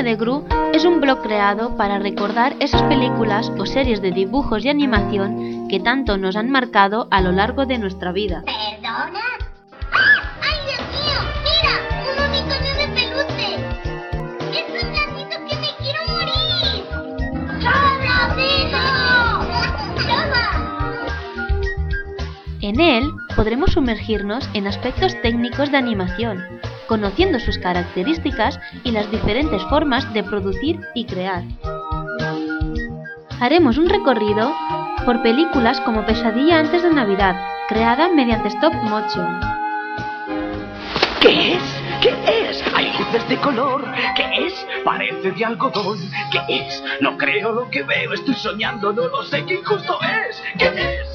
de Gru es un blog creado para recordar esas películas o series de dibujos y animación que tanto nos han marcado a lo largo de nuestra vida. ¿Perdona? ¡Ay, Dios mío! ¡Mira! ¡Un osito de peluche! ¡Es un gatito que me quiero morir! ¡Chava, En él podremos sumergirnos en aspectos técnicos de animación, conociendo sus características y las diferentes formas de producir y crear. Haremos un recorrido por películas como Pesadilla antes de Navidad, creada mediante stop motion. ¿Qué es? ¿Qué es? Hay luces de color. ¿Qué es? Parece de algodón. ¿Qué es? No creo lo que veo. Estoy soñando, no lo sé. ¿Qué injusto es? ¿Qué es?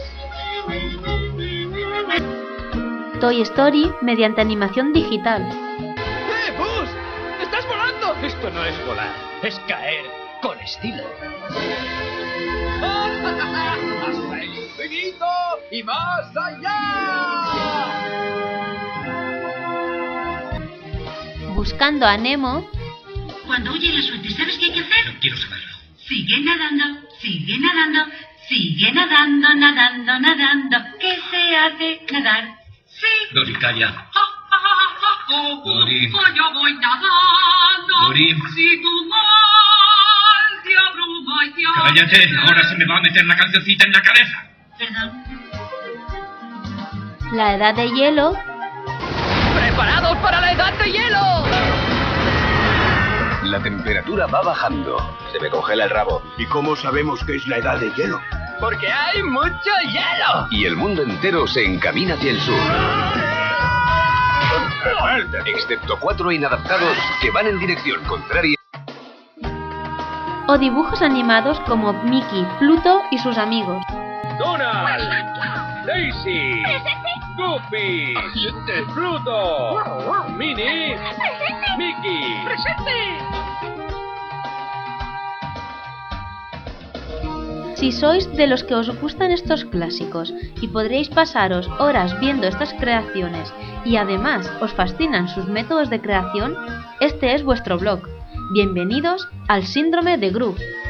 Toy Story mediante animación digital. Buzz! ¡Estás volando! Esto no es volar, es caer con estilo. ¡Hasta el infinito y más allá! Buscando a Nemo. Cuando huye la suerte, ¿sabes qué hay que hacer? Quiero saberlo. Sigue nadando, sigue nadando, sigue nadando, nadando, nadando. ¿Qué se hace? Nadar. Sí. Dory, calla. Dory. Yo voy nadando. Dory. Si tu mal te abruma y te Cállate, ahora se me va a meter la cancioncita en la cabeza. Perdón. La Edad de Hielo. ¡Preparados para la edad de hielo! La temperatura va bajando. Se me congela el rabo. ¿Y cómo sabemos que es la edad de hielo? ¡Porque hay mucho hielo! Y el mundo entero se encamina hacia el sur. Excepto 4 inadaptados que van en dirección contraria. O dibujos animados como Mickey, Pluto y sus amigos. Donald, Daisy, Goofy, Pluto, Minnie, Mickey. Si sois de los que os gustan estos clásicos y podréis pasaros horas viendo estas creaciones y además os fascinan sus métodos de creación, este es vuestro blog. Bienvenidos al Síndrome de Gru.